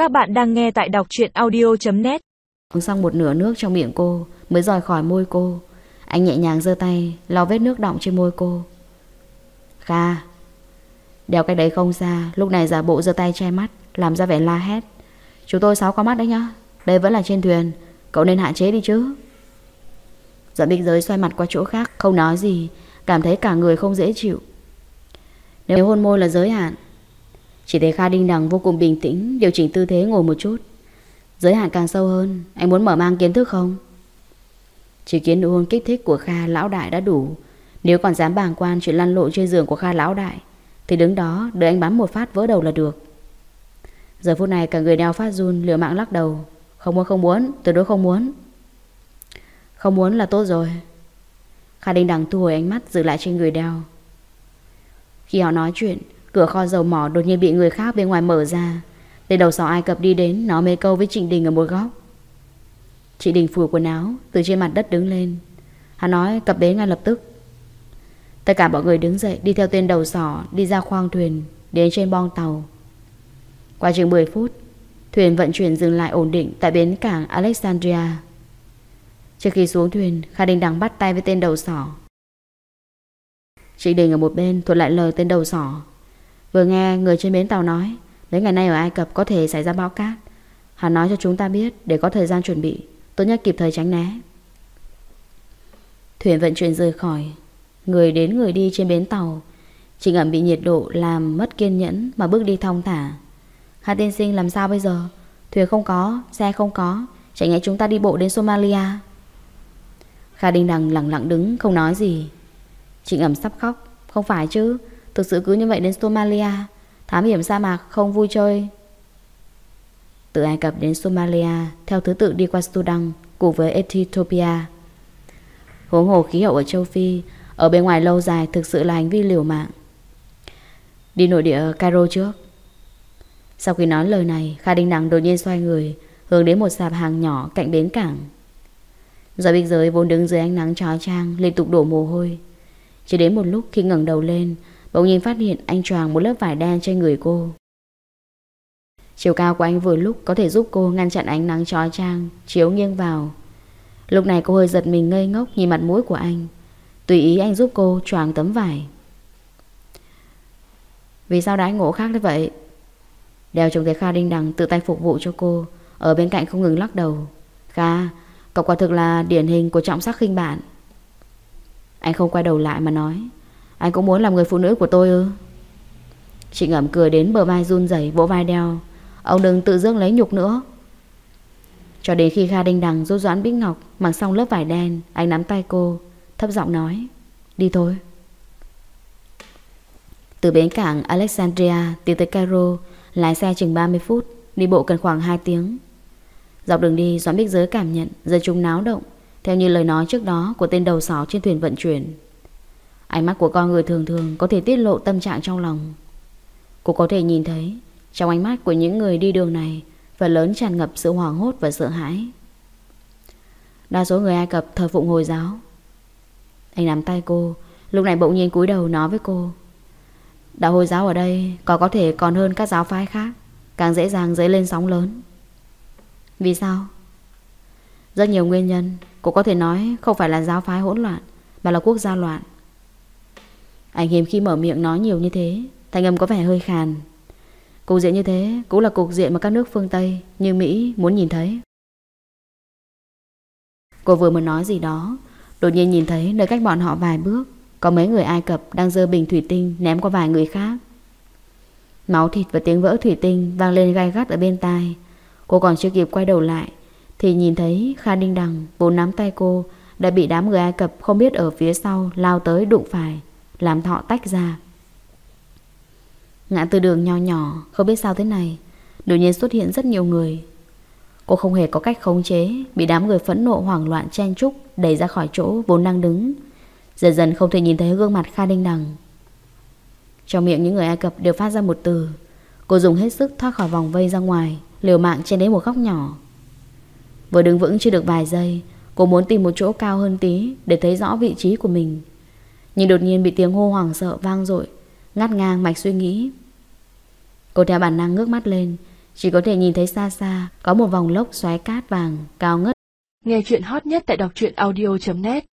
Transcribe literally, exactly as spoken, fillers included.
Các bạn đang nghe tại đọc truyện audio chấm net. Uống xong một nửa nước trong miệng cô mới rời khỏi môi cô. Anh nhẹ nhàng giơ tay lau vết nước đọng trên môi cô. Kha. Đèo cách đấy không xa, lúc này giả bộ giơ tay che mắt, làm ra vẻ la hét. Chúng tôi sáu con mắt đấy nhá. Đây vẫn là trên thuyền, cậu nên hạn chế đi chứ. Doãn Bích Giới xoay mặt qua chỗ khác, không nói gì, cảm thấy cả người không dễ chịu. Nếu hôn môi là giới hạn. Chỉ thấy Kha Đinh Đằng vô cùng bình tĩnh, điều chỉnh tư thế ngồi một chút. Giới hạn càng sâu hơn, anh muốn mở mang kiến thức không? Chỉ kiến nụ hôn kích thích của Kha lão đại đã đủ. Nếu còn dám bàng quan chuyện lăn lộn trên giường của Kha lão đại thì đứng đó đợi anh bắn một phát vỡ đầu là được. Giờ phút này cả người đeo phát run, liều mạng lắc đầu. Không muốn, không muốn, tuyệt đối không muốn. Không muốn là tốt rồi. Kha Đinh Đằng thu hồi ánh mắt dừng lại trên người đeo. Khi họ nói chuyện, cửa kho dầu mỏ đột nhiên bị người khác bên ngoài mở ra. Tên đầu sỏ Ai Cập đi đến nói mấy câu với Trịnh Đình ở một góc. Trịnh Đình phủ quần áo từ trên mặt đất đứng lên. Hắn nói cập bến ngay lập tức. Tất cả mọi người đứng dậy đi theo tên đầu sỏ đi ra khoang thuyền, đến trên boong tàu. Qua chừng mười phút, thuyền vận chuyển dừng lại ổn định tại bến cảng Alexandria. Trước khi xuống thuyền, Kha Đinh Đằng bắt tay với tên đầu sỏ. Trịnh Đình ở một bên thuật lại lời tên đầu sỏ. Vừa nghe người trên bến tàu nói mấy ngày nay ở Ai Cập có thể xảy ra bão cát. Hắn nói cho chúng ta biết để có thời gian chuẩn bị, tốt nhất kịp thời tránh né. Thuyền vận chuyển rời khỏi, người đến người đi trên bến tàu. Trịnh Ẩm bị nhiệt độ làm mất kiên nhẫn mà bước đi thong thả. Hà tiên sinh làm sao bây giờ? Thuyền không có, xe không có, chẳng nhẽ chúng ta đi bộ đến Somalia? Kha Đinh Đằng lặng lặng đứng không nói gì. Trịnh Ẩm sắp khóc. Không phải chứ, thực sự cứ như vậy đến Somalia, thám hiểm sa mạc không vui chơi. Từ Ai Cập đến Somalia theo thứ tự đi qua Sudan cùng với Ethiopia. Huống hồ khí hậu ở châu Phi, ở bên ngoài lâu dài thực sự là hành vi liều mạng. Đi nội địa Cairo trước. Sau khi nói lời này, Kha Đinh Đằng đột nhiên xoay người hướng đến một sạp hàng nhỏ cạnh bến cảng. Doãn Bích Giới vốn đứng dưới ánh nắng chói chang liên tục đổ mồ hôi. Chỉ đến một lúc khi ngẩng đầu lên, bỗng nhiên phát hiện anh choàng một lớp vải đen trên người cô. Chiều cao của anh vừa lúc có thể giúp cô ngăn chặn ánh nắng chói chang chiếu nghiêng vào. Lúc này cô hơi giật mình ngây ngốc nhìn mặt mũi của anh. Tùy ý anh giúp cô choàng tấm vải. Vì sao đãi ngộ khác thế vậy? Đeo trông thấy Kha Đinh Đằng tự tay phục vụ cho cô, ở bên cạnh không ngừng lắc đầu. Kha, cậu quả thực là điển hình của trọng sắc khinh bạn. Anh không quay đầu lại mà nói, anh cũng muốn làm người phụ nữ của tôi ư? Trịnh Ẩm cười đến bờ vai run rẩy vỗ vai đeo. Ông đừng tự dưng lấy nhục nữa. Cho đến khi Kha Đinh Đằng giúp Doãn Bích Ngọc mặc xong lớp vải đen, anh nắm tay cô, thấp giọng nói, đi thôi. Từ bến cảng Alexandria tiến tới Cairo lái xe chừng ba mươi phút, đi bộ cần khoảng hai tiếng. Dọc đường đi, Doãn Bích Giới cảm nhận dân chúng náo động, theo như lời nói trước đó của tên đầu sỏ trên thuyền vận chuyển. Ánh mắt của con người thường thường có thể tiết lộ tâm trạng trong lòng. Cô có thể nhìn thấy trong ánh mắt của những người đi đường này phần lớn tràn ngập sự hoảng hốt và sợ hãi. Đa số người Ai Cập thờ phụng Hồi giáo. Anh nắm tay cô, lúc này bỗng nhiên cúi đầu nói với cô, đạo Hồi giáo ở đây có có thể còn hơn các giáo phái khác, càng dễ dàng dấy lên sóng lớn. Vì sao? Rất nhiều nguyên nhân. Cô có thể nói không phải là giáo phái hỗn loạn, mà là quốc gia loạn. Anh hiếm khi mở miệng nói nhiều như thế, thanh âm có vẻ hơi khàn. Cục diện như thế cũng là cục diện mà các nước phương Tây như Mỹ muốn nhìn thấy. Cô vừa mới nói gì đó, đột nhiên nhìn thấy nơi cách bọn họ vài bước có mấy người Ai Cập đang giơ bình thủy tinh ném qua vài người khác. Máu thịt và tiếng vỡ thủy tinh vang lên gai gắt ở bên tai. Cô còn chưa kịp quay đầu lại thì nhìn thấy Kha Đinh Đằng vốn nắm tay cô đã bị đám người Ai Cập không biết ở phía sau lao tới đụng phải, làm họ tách ra. Ngã tư đường nho nhỏ không biết sao thế này, đột nhiên xuất hiện rất nhiều người. Cô không hề có cách khống chế, bị đám người phẫn nộ hoảng loạn chen chúc đẩy ra khỏi chỗ vốn đang đứng. Dần dần không thể nhìn thấy gương mặt Kha Đinh Đằng. Trong miệng những người Ai Cập đều phát ra một từ. Cô dùng hết sức thoát khỏi vòng vây ra ngoài, liều mạng chen đến một góc nhỏ. Vừa đứng vững chưa được vài giây, cô muốn tìm một chỗ cao hơn tí để thấy rõ vị trí của mình. Nhưng đột nhiên bị tiếng hô hoảng sợ vang dội, ngắt ngang mạch suy nghĩ. Cô theo bản năng ngước mắt lên, Chỉ có thể nhìn thấy xa xa có một vòng lốc xoáy cát vàng cao ngất. Nghe chuyện hot nhất tại đọc truyện audio chấm net.